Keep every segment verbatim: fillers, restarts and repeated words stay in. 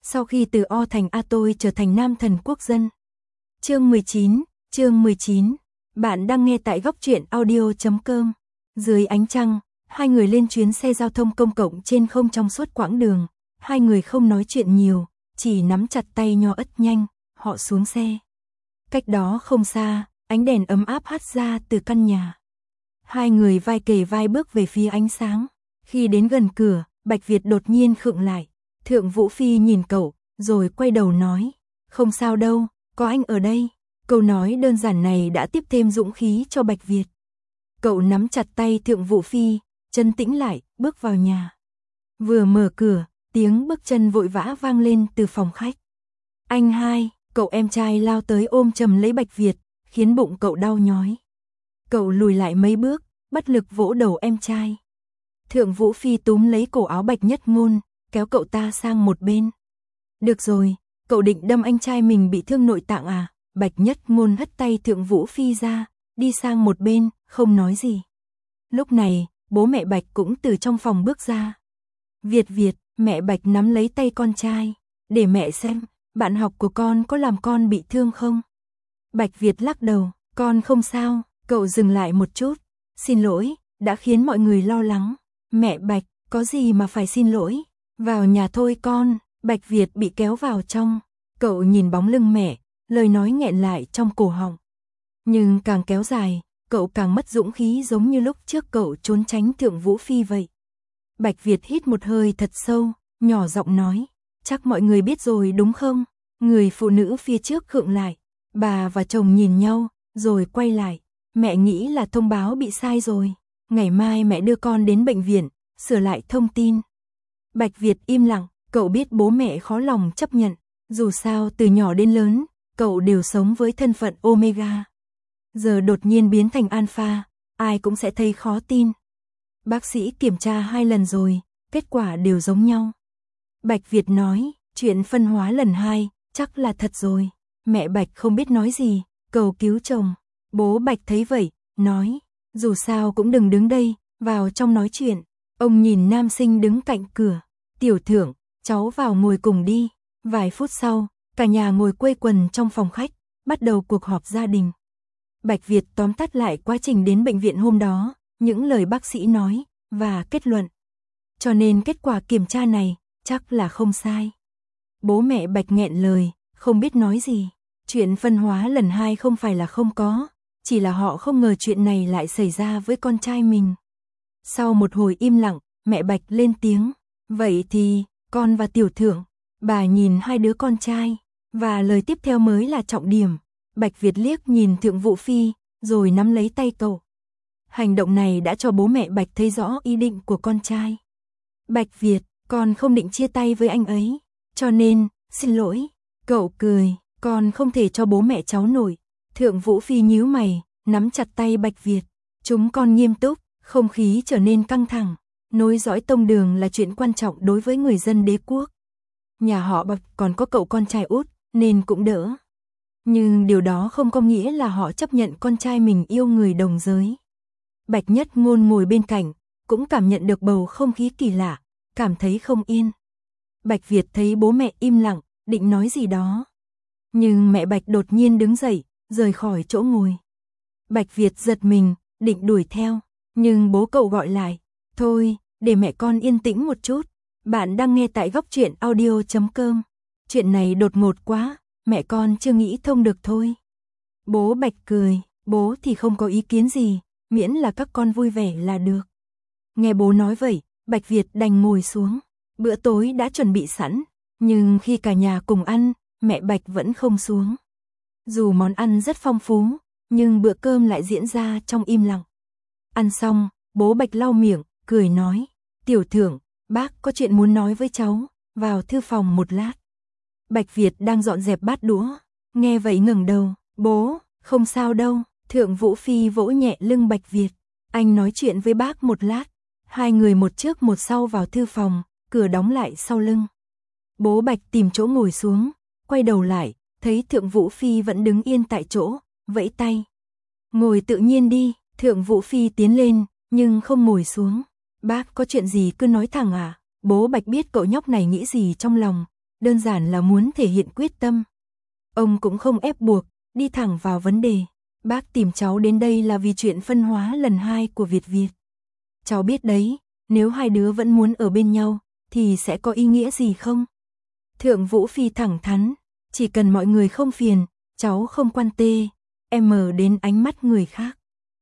Sau khi từ O thành A tôi trở thành nam thần quốc dân. Chương mười chín, chương mười chín. Bạn đang nghe tại góc truyện audio chấm com. Dưới ánh trăng, hai người lên chuyến xe giao thông công cộng trên không trong suốt quãng đường. Hai người không nói chuyện nhiều, chỉ nắm chặt tay nho ất nhanh, họ xuống xe. Cách đó không xa, ánh đèn ấm áp hắt ra từ căn nhà. Hai người vai kề vai bước về phía ánh sáng. Khi đến gần cửa, Bạch Việt đột nhiên khựng lại. Thượng Vũ Phi nhìn cậu, rồi quay đầu nói, không sao đâu, có anh ở đây. Câu nói đơn giản này đã tiếp thêm dũng khí cho Bạch Việt. Cậu nắm chặt tay Thượng Vũ Phi, chân tĩnh lại, bước vào nhà. Vừa mở cửa, tiếng bước chân vội vã vang lên từ phòng khách. Anh hai, cậu em trai lao tới ôm chầm lấy Bạch Việt, khiến bụng cậu đau nhói. Cậu lùi lại mấy bước, bất lực vỗ đầu em trai. Thượng Vũ Phi túm lấy cổ áo Bạch Nhất Ngôn, kéo cậu ta sang một bên. Được rồi, cậu định đâm anh trai mình bị thương nội tạng à? Bạch Nhất Ngôn hất tay Thượng Vũ Phi ra, đi sang một bên, không nói gì. Lúc này, bố mẹ Bạch cũng từ trong phòng bước ra. Việt Việt, mẹ Bạch nắm lấy tay con trai, để mẹ xem, bạn học của con có làm con bị thương không? Bạch Việt lắc đầu, con không sao. Cậu dừng lại một chút, xin lỗi, đã khiến mọi người lo lắng. Mẹ Bạch, có gì mà phải xin lỗi, vào nhà thôi con. Bạch Việt bị kéo vào trong, cậu nhìn bóng lưng mẹ, lời nói nghẹn lại trong cổ họng. Nhưng càng kéo dài, cậu càng mất dũng khí giống như lúc trước cậu trốn tránh Thượng Vũ Phi vậy. Bạch Việt hít một hơi thật sâu, nhỏ giọng nói, chắc mọi người biết rồi đúng không? Người phụ nữ phía trước khựng lại, bà và chồng nhìn nhau, rồi quay lại. Mẹ nghĩ là thông báo bị sai rồi, ngày mai mẹ đưa con đến bệnh viện, sửa lại thông tin. Bạch Việt im lặng, cậu biết bố mẹ khó lòng chấp nhận, dù sao từ nhỏ đến lớn, cậu đều sống với thân phận Omega. Giờ đột nhiên biến thành Alpha, ai cũng sẽ thấy khó tin. Bác sĩ kiểm tra hai lần rồi, kết quả đều giống nhau. Bạch Việt nói, chuyện phân hóa lần hai, chắc là thật rồi. Mẹ Bạch không biết nói gì, cầu cứu chồng. Bố Bạch thấy vậy, nói, dù sao cũng đừng đứng đây, vào trong nói chuyện. Ông nhìn nam sinh đứng cạnh cửa, tiểu thưởng, cháu vào ngồi cùng đi. Vài phút sau, cả nhà ngồi quây quần trong phòng khách, bắt đầu cuộc họp gia đình. Bạch Việt tóm tắt lại quá trình đến bệnh viện hôm đó, những lời bác sĩ nói, và kết luận. Cho nên kết quả kiểm tra này, chắc là không sai. Bố mẹ Bạch nghẹn lời, không biết nói gì. Chuyện phân hóa lần hai không phải là không có, chỉ là họ không ngờ chuyện này lại xảy ra với con trai mình. Sau một hồi im lặng, mẹ Bạch lên tiếng, vậy thì, con và tiểu thưởng. Bà nhìn hai đứa con trai, và lời tiếp theo mới là trọng điểm. Bạch Việt liếc nhìn Thượng Vũ Phi, rồi nắm lấy tay cậu. Hành động này đã cho bố mẹ Bạch thấy rõ ý định của con trai. Bạch Việt, con không định chia tay với anh ấy, cho nên, xin lỗi. Cậu cười, con không thể cho bố mẹ cháu nổi. Thượng Vũ Phi nhíu mày, nắm chặt tay Bạch Việt. Chúng con nghiêm túc, không khí trở nên căng thẳng. Nối dõi tông đường là chuyện quan trọng đối với người dân đế quốc. Nhà họ Bạch còn có cậu con trai út, nên cũng đỡ. Nhưng điều đó không có nghĩa là họ chấp nhận con trai mình yêu người đồng giới. Bạch Nhất Ngôn ngồi bên cạnh, cũng cảm nhận được bầu không khí kỳ lạ, cảm thấy không yên. Bạch Việt thấy bố mẹ im lặng, định nói gì đó. Nhưng mẹ Bạch đột nhiên đứng dậy, rời khỏi chỗ ngồi. Bạch Việt giật mình, định đuổi theo, nhưng bố cậu gọi lại, thôi, để mẹ con yên tĩnh một chút. Bạn đang nghe tại góc truyện audio chấm com. Chuyện này đột ngột quá, mẹ con chưa nghĩ thông được thôi. Bố Bạch cười, bố thì không có ý kiến gì, miễn là các con vui vẻ là được. Nghe bố nói vậy, Bạch Việt đành ngồi xuống. Bữa tối đã chuẩn bị sẵn, nhưng khi cả nhà cùng ăn, mẹ Bạch vẫn không xuống. Dù món ăn rất phong phú, nhưng bữa cơm lại diễn ra trong im lặng. Ăn xong, bố Bạch lau miệng, cười nói, tiểu thưởng, bác có chuyện muốn nói với cháu, vào thư phòng một lát. Bạch Việt đang dọn dẹp bát đũa, nghe vậy ngẩng đầu, bố, không sao đâu. Thượng Vũ Phi vỗ nhẹ lưng Bạch Việt, anh nói chuyện với bác một lát. Hai người một trước một sau vào thư phòng, cửa đóng lại sau lưng. Bố Bạch tìm chỗ ngồi xuống, quay đầu lại, thấy Thượng Vũ Phi vẫn đứng yên tại chỗ, vẫy tay. Ngồi tự nhiên đi. Thượng Vũ Phi tiến lên, nhưng không ngồi xuống. Bác có chuyện gì cứ nói thẳng à? Bố Bạch biết cậu nhóc này nghĩ gì trong lòng, đơn giản là muốn thể hiện quyết tâm. Ông cũng không ép buộc, đi thẳng vào vấn đề. Bác tìm cháu đến đây là vì chuyện phân hóa lần hai của Việt Việt. Cháu biết đấy, nếu hai đứa vẫn muốn ở bên nhau, thì sẽ có ý nghĩa gì không? Thượng Vũ Phi thẳng thắn, chỉ cần mọi người không phiền, cháu không quan tê, em mở đến ánh mắt người khác.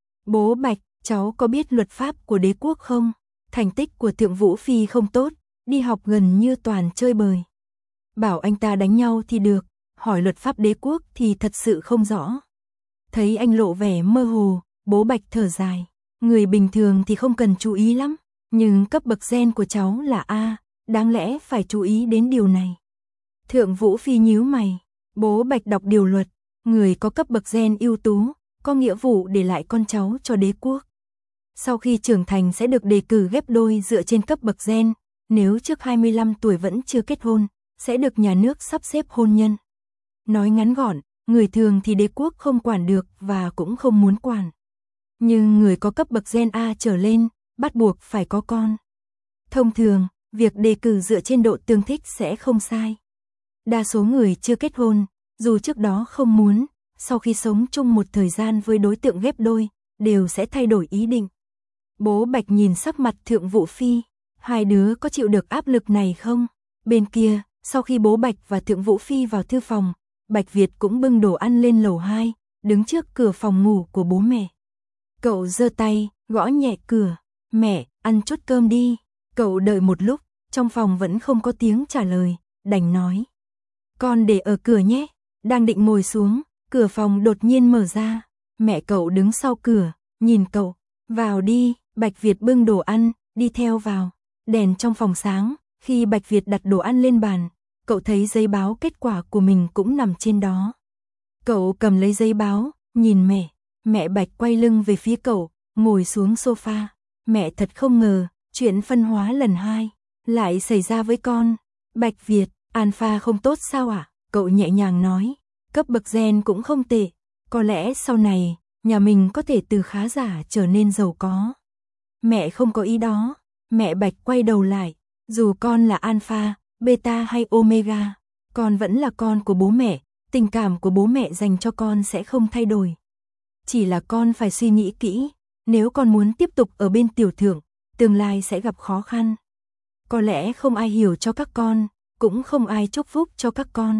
Bố Bạch, cháu có biết luật pháp của đế quốc không? Thành tích của Thượng Vũ Phi không tốt, đi học gần như toàn chơi bời. Bảo anh ta đánh nhau thì được, hỏi luật pháp đế quốc thì thật sự không rõ. Thấy anh lộ vẻ mơ hồ, bố Bạch thở dài. Người bình thường thì không cần chú ý lắm, nhưng cấp bậc gen của cháu là A, đáng lẽ phải chú ý đến điều này. Thượng Vũ Phi nhíu mày, bố Bạch đọc điều luật, người có cấp bậc gen ưu tú, có nghĩa vụ để lại con cháu cho đế quốc. Sau khi trưởng thành sẽ được đề cử ghép đôi dựa trên cấp bậc gen, nếu trước hai mươi lăm tuổi vẫn chưa kết hôn, sẽ được nhà nước sắp xếp hôn nhân. Nói ngắn gọn, người thường thì đế quốc không quản được và cũng không muốn quản. Nhưng người có cấp bậc gen A trở lên, bắt buộc phải có con. Thông thường, việc đề cử dựa trên độ tương thích sẽ không sai. Đa số người chưa kết hôn, dù trước đó không muốn, sau khi sống chung một thời gian với đối tượng ghép đôi, đều sẽ thay đổi ý định. Bố Bạch nhìn sắc mặt Thượng Vũ Phi, hai đứa có chịu được áp lực này không? Bên kia, sau khi bố Bạch và Thượng Vũ Phi vào thư phòng, Bạch Việt cũng bưng đồ ăn lên lầu hai, đứng trước cửa phòng ngủ của bố mẹ. Cậu giơ tay, gõ nhẹ cửa, mẹ, ăn chút cơm đi. Cậu đợi một lúc, trong phòng vẫn không có tiếng trả lời, đành nói. Con để ở cửa nhé, đang định ngồi xuống, cửa phòng đột nhiên mở ra, mẹ cậu đứng sau cửa, nhìn cậu, vào đi, Bạch Việt bưng đồ ăn, đi theo vào, đèn trong phòng sáng, khi Bạch Việt đặt đồ ăn lên bàn, cậu thấy giấy báo kết quả của mình cũng nằm trên đó. Cậu cầm lấy giấy báo, nhìn mẹ, mẹ Bạch quay lưng về phía cậu, ngồi xuống sofa, mẹ thật không ngờ, chuyện phân hóa lần hai, lại xảy ra với con. Bạch Việt, alpha không tốt sao ạ? À? Cậu nhẹ nhàng nói, cấp bậc gen cũng không tệ, có lẽ sau này, nhà mình có thể từ khá giả trở nên giàu có. Mẹ không có ý đó, mẹ Bạch quay đầu lại, dù con là alpha, beta hay omega, con vẫn là con của bố mẹ, tình cảm của bố mẹ dành cho con sẽ không thay đổi. Chỉ là con phải suy nghĩ kỹ, nếu con muốn tiếp tục ở bên tiểu thượng, tương lai sẽ gặp khó khăn. Có lẽ không ai hiểu cho các con, cũng không ai chúc phúc cho các con.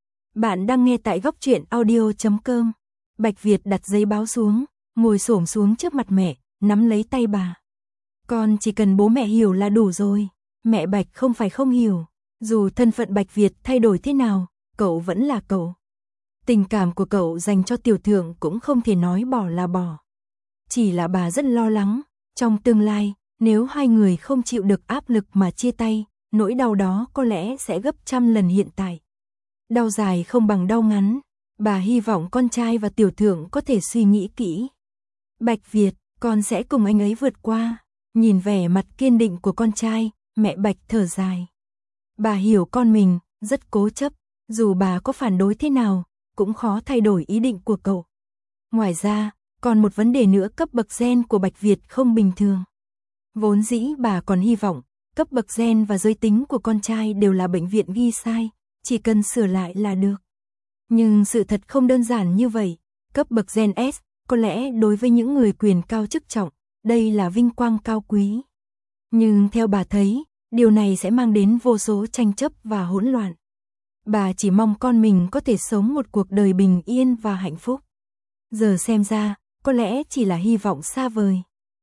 Bạn đang nghe tại góc truyện audio chấm com. Bạch Việt đặt giấy báo xuống, ngồi xổm xuống trước mặt mẹ, nắm lấy tay bà. Con chỉ cần bố mẹ hiểu là đủ rồi. Mẹ Bạch không phải không hiểu, dù thân phận Bạch Việt thay đổi thế nào, cậu vẫn là cậu. Tình cảm của cậu dành cho tiểu thượng cũng không thể nói bỏ là bỏ. Chỉ là bà rất lo lắng, trong tương lai, nếu hai người không chịu được áp lực mà chia tay, nỗi đau đó có lẽ sẽ gấp trăm lần hiện tại. Đau dài không bằng đau ngắn, bà hy vọng con trai và tiểu thượng có thể suy nghĩ kỹ. Bạch Việt, con sẽ cùng anh ấy vượt qua. Nhìn vẻ mặt kiên định của con trai, mẹ Bạch thở dài. Bà hiểu con mình, rất cố chấp, dù bà có phản đối thế nào, cũng khó thay đổi ý định của cậu. Ngoài ra, còn một vấn đề nữa, cấp bậc gen của Bạch Việt không bình thường. Vốn dĩ bà còn hy vọng, cấp bậc gen và giới tính của con trai đều là bệnh viện ghi sai, chỉ cần sửa lại là được. Nhưng sự thật không đơn giản như vậy, cấp bậc gen S, có lẽ đối với những người quyền cao chức trọng, đây là vinh quang cao quý. Nhưng theo bà thấy, điều này sẽ mang đến vô số tranh chấp và hỗn loạn. Bà chỉ mong con mình có thể sống một cuộc đời bình yên và hạnh phúc. Giờ xem ra, có lẽ chỉ là hy vọng xa vời.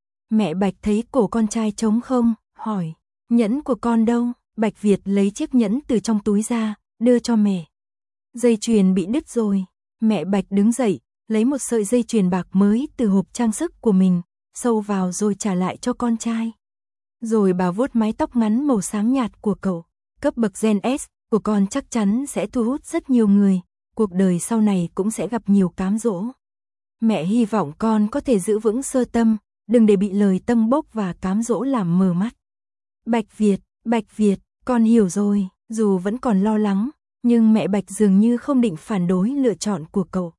Mẹ Bạch thấy cổ con trai trống không, hỏi, nhẫn của con đâu? Bạch Việt lấy chiếc nhẫn từ trong túi ra, đưa cho mẹ. Dây chuyền bị đứt rồi. Mẹ Bạch đứng dậy, lấy một sợi dây chuyền bạc mới từ hộp trang sức của mình, sâu vào rồi trả lại cho con trai. Rồi bà vuốt mái tóc ngắn màu xám nhạt của cậu. Cấp bậc gen S của con chắc chắn sẽ thu hút rất nhiều người, cuộc đời sau này cũng sẽ gặp nhiều cám dỗ. Mẹ hy vọng con có thể giữ vững sơ tâm, đừng để bị lời tâm bốc và cám dỗ làm mờ mắt. Bạch Việt, Bạch Việt, con hiểu rồi, dù vẫn còn lo lắng, nhưng mẹ Bạch dường như không định phản đối lựa chọn của cậu.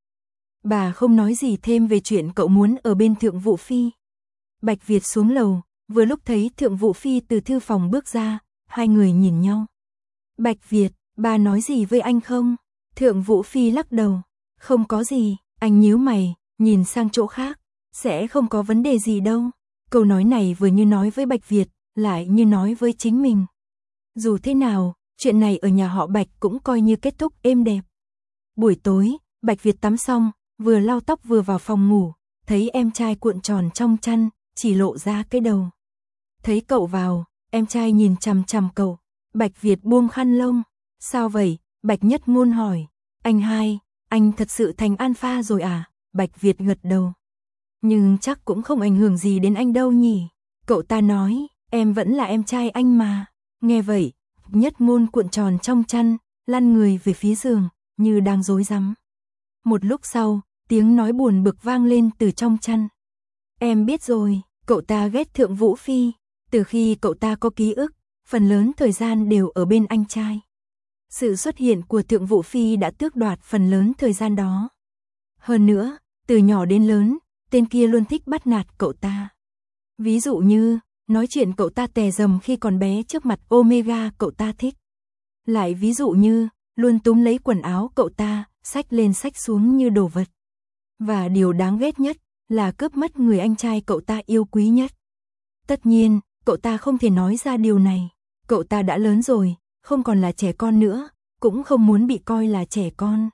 Bà không nói gì thêm về chuyện cậu muốn ở bên Thượng Vũ Phi. Bạch Việt xuống lầu, vừa lúc thấy Thượng Vũ Phi từ thư phòng bước ra, hai người nhìn nhau. Bạch Việt, Ba nói gì với anh không? Thượng Vũ Phi lắc đầu. Không có gì, anh nhíu mày, nhìn sang chỗ khác. Sẽ không có vấn đề gì đâu. Câu nói này vừa như nói với Bạch Việt, lại như nói với chính mình. Dù thế nào, chuyện này ở nhà họ Bạch cũng coi như kết thúc êm đẹp. Buổi tối, Bạch Việt tắm xong, vừa lau tóc vừa vào phòng ngủ, thấy em trai cuộn tròn trong chăn, chỉ lộ ra cái đầu. Thấy cậu vào, em trai nhìn chằm chằm cậu. Bạch Việt buông khăn lông. Sao vậy? Bạch Nhất Ngôn hỏi. Anh hai, anh thật sự thành alpha rồi à? Bạch Việt gật đầu. Nhưng chắc cũng không ảnh hưởng gì đến anh đâu nhỉ? Cậu ta nói, em vẫn là em trai anh mà. Nghe vậy, Nhất Ngôn cuộn tròn trong chăn, lăn người về phía giường, như đang rối rắm. Một lúc sau, tiếng nói buồn bực vang lên từ trong chăn. Em biết rồi, cậu ta ghét Thượng Vũ Phi. Từ khi cậu ta có ký ức, phần lớn thời gian đều ở bên anh trai. Sự xuất hiện của Thượng Vũ Phi đã tước đoạt phần lớn thời gian đó. Hơn nữa, từ nhỏ đến lớn, tên kia luôn thích bắt nạt cậu ta. Ví dụ như, nói chuyện cậu ta tè dầm khi còn bé trước mặt Omega cậu ta thích. Lại ví dụ như, luôn túm lấy quần áo cậu ta, xách lên xách xuống như đồ vật. Và điều đáng ghét nhất là cướp mất người anh trai cậu ta yêu quý nhất. Tất nhiên, cậu ta không thể nói ra điều này. Cậu ta đã lớn rồi, không còn là trẻ con nữa, cũng không muốn bị coi là trẻ con.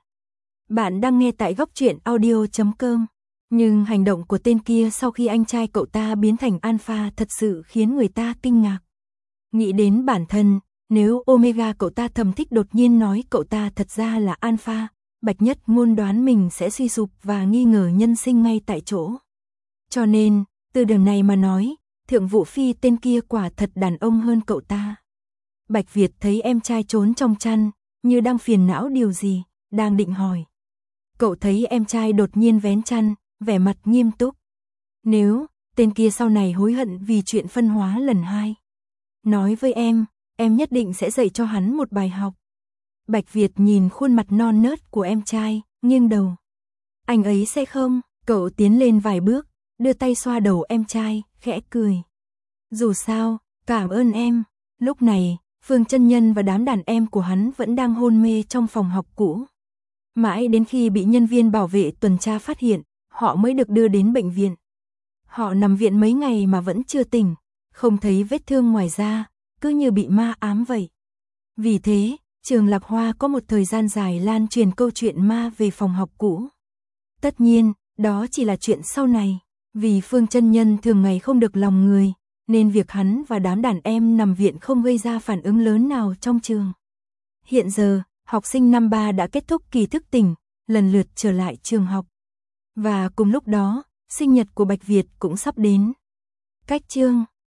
Bạn đang nghe tại góc truyện audio chấm com. Nhưng hành động của tên kia sau khi anh trai cậu ta biến thành alpha thật sự khiến người ta kinh ngạc. Nghĩ đến bản thân, nếu Omega cậu ta thầm thích đột nhiên nói cậu ta thật ra là alpha, Bạch Nhất Ngôn đoán mình sẽ suy sụp và nghi ngờ nhân sinh ngay tại chỗ. Cho nên, từ điểm này mà nói, Thượng Vũ Phi tên kia quả thật đàn ông hơn cậu ta. Bạch Việt thấy em trai trốn trong chăn, như đang phiền não điều gì, đang định hỏi. Cậu thấy em trai đột nhiên vén chăn, vẻ mặt nghiêm túc. Nếu, tên kia sau này hối hận vì chuyện phân hóa lần hai. Nói với em, em nhất định sẽ dạy cho hắn một bài học. Bạch Việt nhìn khuôn mặt non nớt của em trai, nghiêng đầu. Anh ấy sẽ không, cậu tiến lên vài bước, đưa tay xoa đầu em trai, khẽ cười. Dù sao, cảm ơn em. Lúc này, Phương Chân Nhân và đám đàn em của hắn vẫn đang hôn mê trong phòng học cũ. Mãi đến khi bị nhân viên bảo vệ tuần tra phát hiện, họ mới được đưa đến bệnh viện. Họ nằm viện mấy ngày mà vẫn chưa tỉnh, không thấy vết thương ngoài da, cứ như bị ma ám vậy. Vì thế, trường Lạc Hoa có một thời gian dài lan truyền câu chuyện ma về phòng học cũ. Tất nhiên, đó chỉ là chuyện sau này, vì Phương Chân Nhân thường ngày không được lòng người, nên việc hắn và đám đàn em nằm viện không gây ra phản ứng lớn nào trong trường. Hiện giờ, học sinh năm ba đã kết thúc kỳ thức tỉnh, lần lượt trở lại trường học. Và cùng lúc đó, sinh nhật của Bạch Việt cũng sắp đến. Cách chương